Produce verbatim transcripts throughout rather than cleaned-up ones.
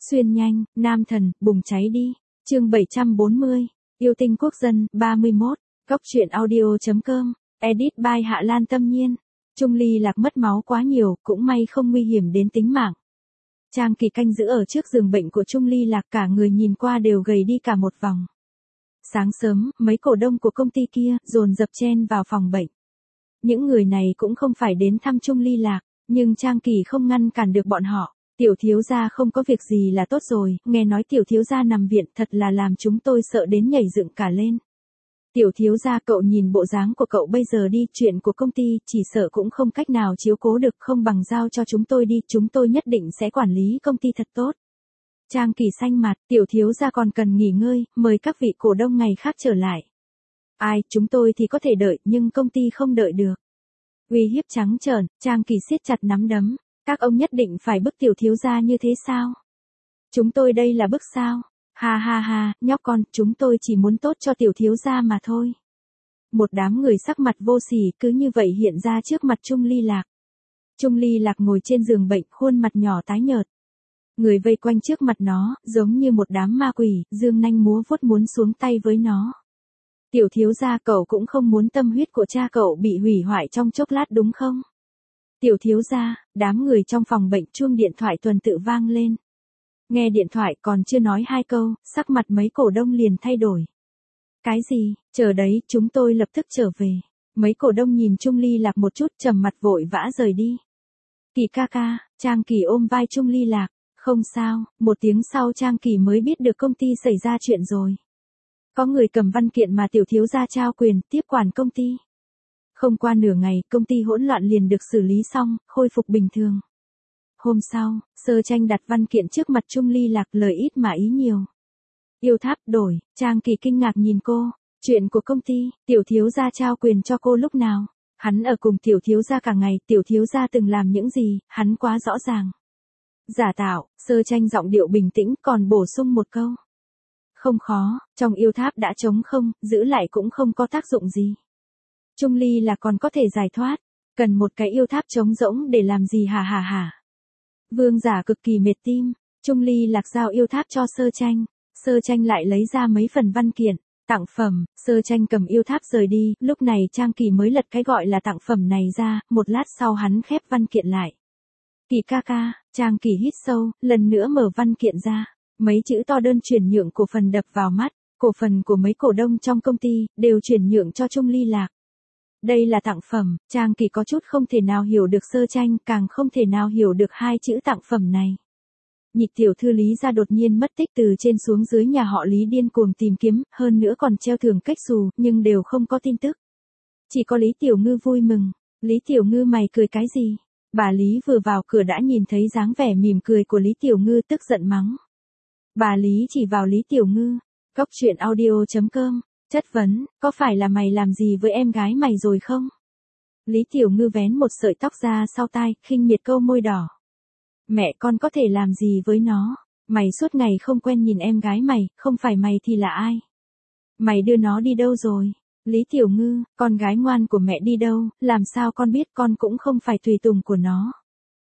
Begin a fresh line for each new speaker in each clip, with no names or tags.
Xuyên nhanh, nam thần, bùng cháy đi. Chương bảy trăm bốn mươi, yêu tinh quốc dân, ba mươi mốt, Cóc truyện audio chấm com, edit by Hạ Lan Tâm Nhiên. Trung Ly Lạc mất máu quá nhiều, cũng may không nguy hiểm đến tính mạng. Trang Kỳ canh giữ ở trước giường bệnh của Trung Ly Lạc, cả người nhìn qua đều gầy đi cả một vòng. Sáng sớm, mấy cổ đông của công ty kia dồn dập chen vào phòng bệnh. Những người này cũng không phải đến thăm Trung Ly Lạc, nhưng Trang Kỳ không ngăn cản được bọn họ. Tiểu thiếu gia không có việc gì là tốt rồi, nghe nói tiểu thiếu gia nằm viện thật là làm chúng tôi sợ đến nhảy dựng cả lên. Tiểu thiếu gia, cậu nhìn bộ dáng của cậu bây giờ đi, chuyện của công ty chỉ sợ cũng không cách nào chiếu cố được, không bằng giao cho chúng tôi đi, chúng tôi nhất định sẽ quản lý công ty thật tốt. Trang Kỳ xanh mặt, tiểu thiếu gia còn cần nghỉ ngơi, mời các vị cổ đông ngày khác trở lại. Ai, chúng tôi thì có thể đợi, nhưng công ty không đợi được. Uy hiếp trắng trợn, Trang Kỳ siết chặt nắm đấm, các ông nhất định phải bức tiểu thiếu gia như thế sao? Chúng tôi đây là bức sao? Ha ha ha, nhóc con, chúng tôi chỉ muốn tốt cho tiểu thiếu gia mà thôi. Một đám người sắc mặt vô sỉ cứ như vậy hiện ra trước mặt Trung Ly Lạc. Trung Ly Lạc ngồi trên giường bệnh, khuôn mặt nhỏ tái nhợt. Người vây quanh trước mặt nó, giống như một đám ma quỷ, dương nanh múa vuốt muốn xuống tay với nó. Tiểu thiếu gia, cậu cũng không muốn tâm huyết của cha cậu bị hủy hoại trong chốc lát đúng không? Tiểu thiếu gia, đám người trong phòng bệnh chuông điện thoại tuần tự vang lên. Nghe điện thoại còn chưa nói hai câu, sắc mặt mấy cổ đông liền thay đổi. Cái gì, chờ đấy, chúng tôi lập tức trở về. Mấy cổ đông nhìn Trung Ly Lạc một chút, trầm mặt vội vã rời đi. Kỳ ca ca, Trang Kỳ ôm vai Trung Ly Lạc. Không sao, một tiếng sau Trang Kỳ mới biết được công ty xảy ra chuyện rồi. Có người cầm văn kiện mà tiểu thiếu gia trao quyền tiếp quản công ty. Không qua nửa ngày, công ty hỗn loạn liền được xử lý xong, khôi phục bình thường. Hôm sau, Sơ Tranh đặt văn kiện trước mặt Trung Ly Lạc, lời ít mà ý nhiều. Yêu tháp đổi, Trang Kỳ kinh ngạc nhìn cô, chuyện của công ty, tiểu thiếu gia trao quyền cho cô lúc nào? Hắn ở cùng tiểu thiếu gia cả ngày, tiểu thiếu gia từng làm những gì, hắn quá rõ ràng. Giả tạo, Sơ Tranh giọng điệu bình tĩnh còn bổ sung một câu. Không khó, trong yêu tháp đã trống không, giữ lại cũng không có tác dụng gì. Trung Ly là còn có thể giải thoát, cần một cái yêu tháp trống rỗng để làm gì hả hả hả. Vương giả cực kỳ mệt tim, Trung Ly Lạc giao yêu tháp cho Sơ Tranh, Sơ Tranh lại lấy ra mấy phần văn kiện, tặng phẩm, Sơ Tranh cầm yêu tháp rời đi, lúc này Trang Kỳ mới lật cái gọi là tặng phẩm này ra, một lát sau hắn khép văn kiện lại. Kỳ ca ca, Trang Kỳ hít sâu, lần nữa mở văn kiện ra, mấy chữ to đơn chuyển nhượng cổ phần đập vào mắt, cổ phần của mấy cổ đông trong công ty, đều chuyển nhượng cho Trung Ly Lạc. Đây là tặng phẩm, Trang Kỳ có chút không thể nào hiểu được Sơ Tranh, càng không thể nào hiểu được hai chữ tặng phẩm này. Nhị tiểu thư Lý gia đột nhiên mất tích, từ trên xuống dưới nhà họ Lý điên cuồng tìm kiếm, hơn nữa còn treo thưởng cách xù, nhưng đều không có tin tức. Chỉ có Lý Tiểu Ngư vui mừng. Lý Tiểu Ngư, mày cười cái gì? Bà Lý vừa vào cửa đã nhìn thấy dáng vẻ mỉm cười của Lý Tiểu Ngư, tức giận mắng. Bà Lý chỉ vào Lý Tiểu Ngư. Cóc truyện audio chấm com, chất vấn, có phải là mày làm gì với em gái mày rồi không? Lý Tiểu Ngư vén một sợi tóc ra sau tai, khinh miệt câu môi đỏ. Mẹ con có thể làm gì với nó? Mày suốt ngày không quen nhìn em gái mày, không phải mày thì là ai? Mày đưa nó đi đâu rồi? Lý Tiểu Ngư, con gái ngoan của mẹ đi đâu, làm sao con biết, con cũng không phải tùy tùng của nó.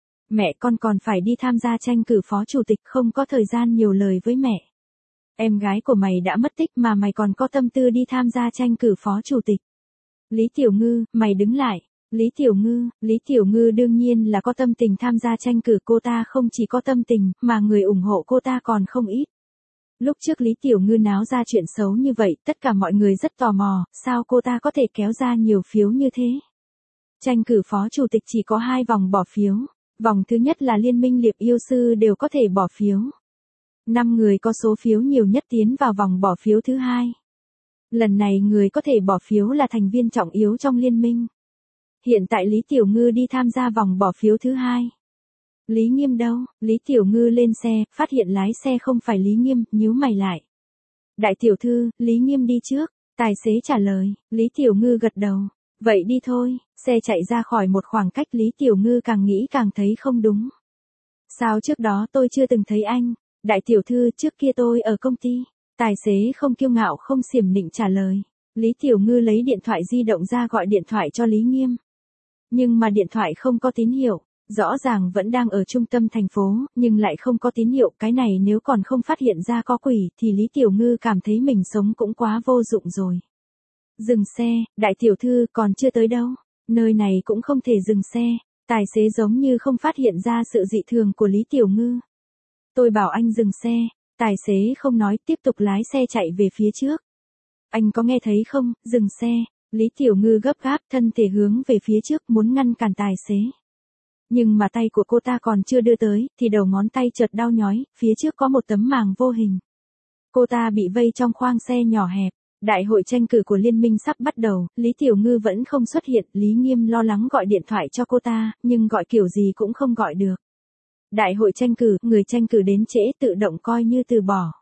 Mẹ con còn phải đi tham gia tranh cử phó chủ tịch, không có thời gian nhiều lời với mẹ. Em gái của mày đã mất tích mà mày còn có tâm tư đi tham gia tranh cử phó chủ tịch. Lý Tiểu Ngư, mày đứng lại. Lý Tiểu Ngư, Lý Tiểu Ngư đương nhiên là có tâm tình tham gia tranh cử, cô ta không chỉ có tâm tình, mà người ủng hộ cô ta còn không ít. Lúc trước Lý Tiểu Ngư náo ra chuyện xấu như vậy, tất cả mọi người rất tò mò, sao cô ta có thể kéo ra nhiều phiếu như thế? Tranh cử phó chủ tịch chỉ có hai vòng bỏ phiếu, vòng thứ nhất là Liên minh Liệp Yêu Sư đều có thể bỏ phiếu. Năm người có số phiếu nhiều nhất tiến vào vòng bỏ phiếu thứ hai. Lần này người có thể bỏ phiếu là thành viên trọng yếu trong liên minh. Hiện tại Lý Tiểu Ngư đi tham gia vòng bỏ phiếu thứ hai. Lý Nghiêm đâu? Lý Tiểu Ngư lên xe, phát hiện lái xe không phải Lý Nghiêm, nhíu mày lại. Đại tiểu thư, Lý Nghiêm đi trước. Tài xế trả lời, Lý Tiểu Ngư gật đầu. Vậy đi thôi, xe chạy ra khỏi một khoảng cách, Lý Tiểu Ngư càng nghĩ càng thấy không đúng. Sao trước đó tôi chưa từng thấy anh? Đại tiểu thư, trước kia tôi ở công ty. Tài xế không kiêu ngạo không xiểm nịnh trả lời. Lý Tiểu Ngư lấy điện thoại di động ra gọi điện thoại cho Lý Nghiêm. Nhưng mà điện thoại không có tín hiệu. Rõ ràng vẫn đang ở trung tâm thành phố, nhưng lại không có tín hiệu, cái này nếu còn không phát hiện ra có quỷ, thì Lý Tiểu Ngư cảm thấy mình sống cũng quá vô dụng rồi. Dừng xe, đại tiểu thư còn chưa tới đâu, nơi này cũng không thể dừng xe, tài xế giống như không phát hiện ra sự dị thường của Lý Tiểu Ngư. Tôi bảo anh dừng xe, tài xế không nói, tiếp tục lái xe chạy về phía trước. Anh có nghe thấy không, dừng xe, Lý Tiểu Ngư gấp gáp thân thể hướng về phía trước muốn ngăn cản tài xế. Nhưng mà tay của cô ta còn chưa đưa tới, thì đầu ngón tay chợt đau nhói, phía trước có một tấm màng vô hình. Cô ta bị vây trong khoang xe nhỏ hẹp. Đại hội tranh cử của liên minh sắp bắt đầu, Lý Tiểu Ngư vẫn không xuất hiện, Lý Nghiêm lo lắng gọi điện thoại cho cô ta, nhưng gọi kiểu gì cũng không gọi được. Đại hội tranh cử, người tranh cử đến trễ tự động coi như từ bỏ.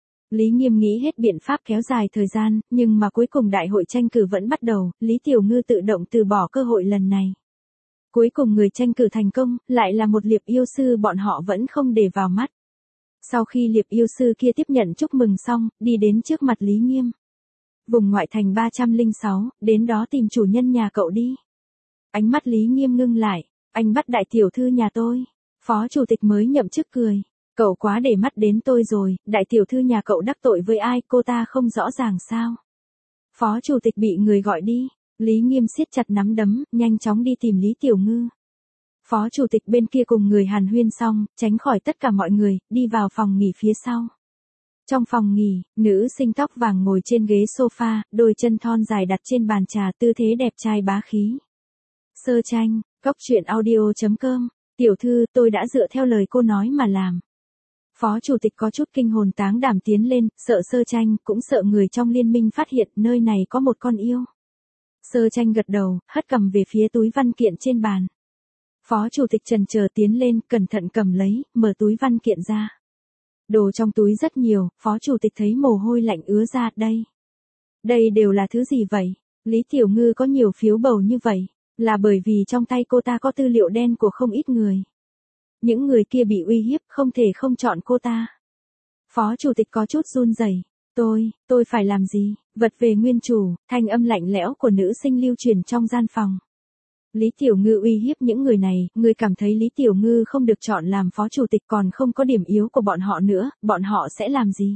Lý Nghiêm nghĩ hết biện pháp kéo dài thời gian, nhưng mà cuối cùng đại hội tranh cử vẫn bắt đầu, Lý Tiểu Ngư tự động từ bỏ cơ hội lần này. Cuối cùng người tranh cử thành công, lại là một liệp yêu sư bọn họ vẫn không để vào mắt. Sau khi liệp yêu sư kia tiếp nhận chúc mừng xong, đi đến trước mặt Lý Nghiêm. Vùng ngoại thành ba trăm lẻ sáu, đến đó tìm chủ nhân nhà cậu đi. Ánh mắt Lý Nghiêm ngưng lại, anh bắt đại tiểu thư nhà tôi. Phó chủ tịch mới nhậm chức cười. Cậu quá để mắt đến tôi rồi, đại tiểu thư nhà cậu đắc tội với ai, cô ta không rõ ràng sao. Phó chủ tịch bị người gọi đi, Lý Nghiêm siết chặt nắm đấm, nhanh chóng đi tìm Lý Tiểu Ngư. Phó chủ tịch bên kia cùng người hàn huyên xong, tránh khỏi tất cả mọi người, đi vào phòng nghỉ phía sau. Trong phòng nghỉ, nữ sinh tóc vàng ngồi trên ghế sofa, đôi chân thon dài đặt trên bàn trà, tư thế đẹp trai bá khí. Sơ tranh, góc truyện audio chấm com, tiểu thư, tôi đã dựa theo lời cô nói mà làm. Phó chủ tịch có chút kinh hồn táng đảm tiến lên, sợ Sơ tranh, cũng sợ người trong liên minh phát hiện nơi này có một con yêu. Sơ tranh gật đầu, hất cầm về phía túi văn kiện trên bàn. Phó chủ tịch chần chờ tiến lên, cẩn thận cầm lấy, mở túi văn kiện ra. Đồ trong túi rất nhiều, phó chủ tịch thấy mồ hôi lạnh ứa ra, đây. Đây đều là thứ gì vậy? Lý Tiểu Ngư có nhiều phiếu bầu như vậy, là bởi vì trong tay cô ta có tư liệu đen của không ít người. Những người kia bị uy hiếp, không thể không chọn cô ta. Phó chủ tịch có chút run rẩy. Tôi, tôi phải làm gì? Vật về nguyên chủ, thanh âm lạnh lẽo của nữ sinh lưu truyền trong gian phòng. Lý Tiểu Ngư uy hiếp những người này, người cảm thấy Lý Tiểu Ngư không được chọn làm phó chủ tịch còn không có điểm yếu của bọn họ nữa, bọn họ sẽ làm gì?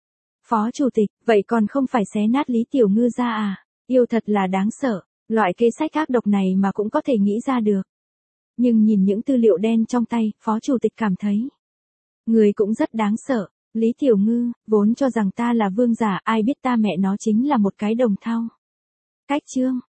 Phó chủ tịch, vậy còn không phải xé nát Lý Tiểu Ngư ra à? Yêu thật là đáng sợ, loại kế sách ác độc này mà cũng có thể nghĩ ra được. Nhưng nhìn những tư liệu đen trong tay, phó chủ tịch cảm thấy. Người cũng rất đáng sợ, Lý Tiểu Ngư, vốn cho rằng ta là vương giả, ai biết ta mẹ nó chính là một cái đồng thau. Cách chương.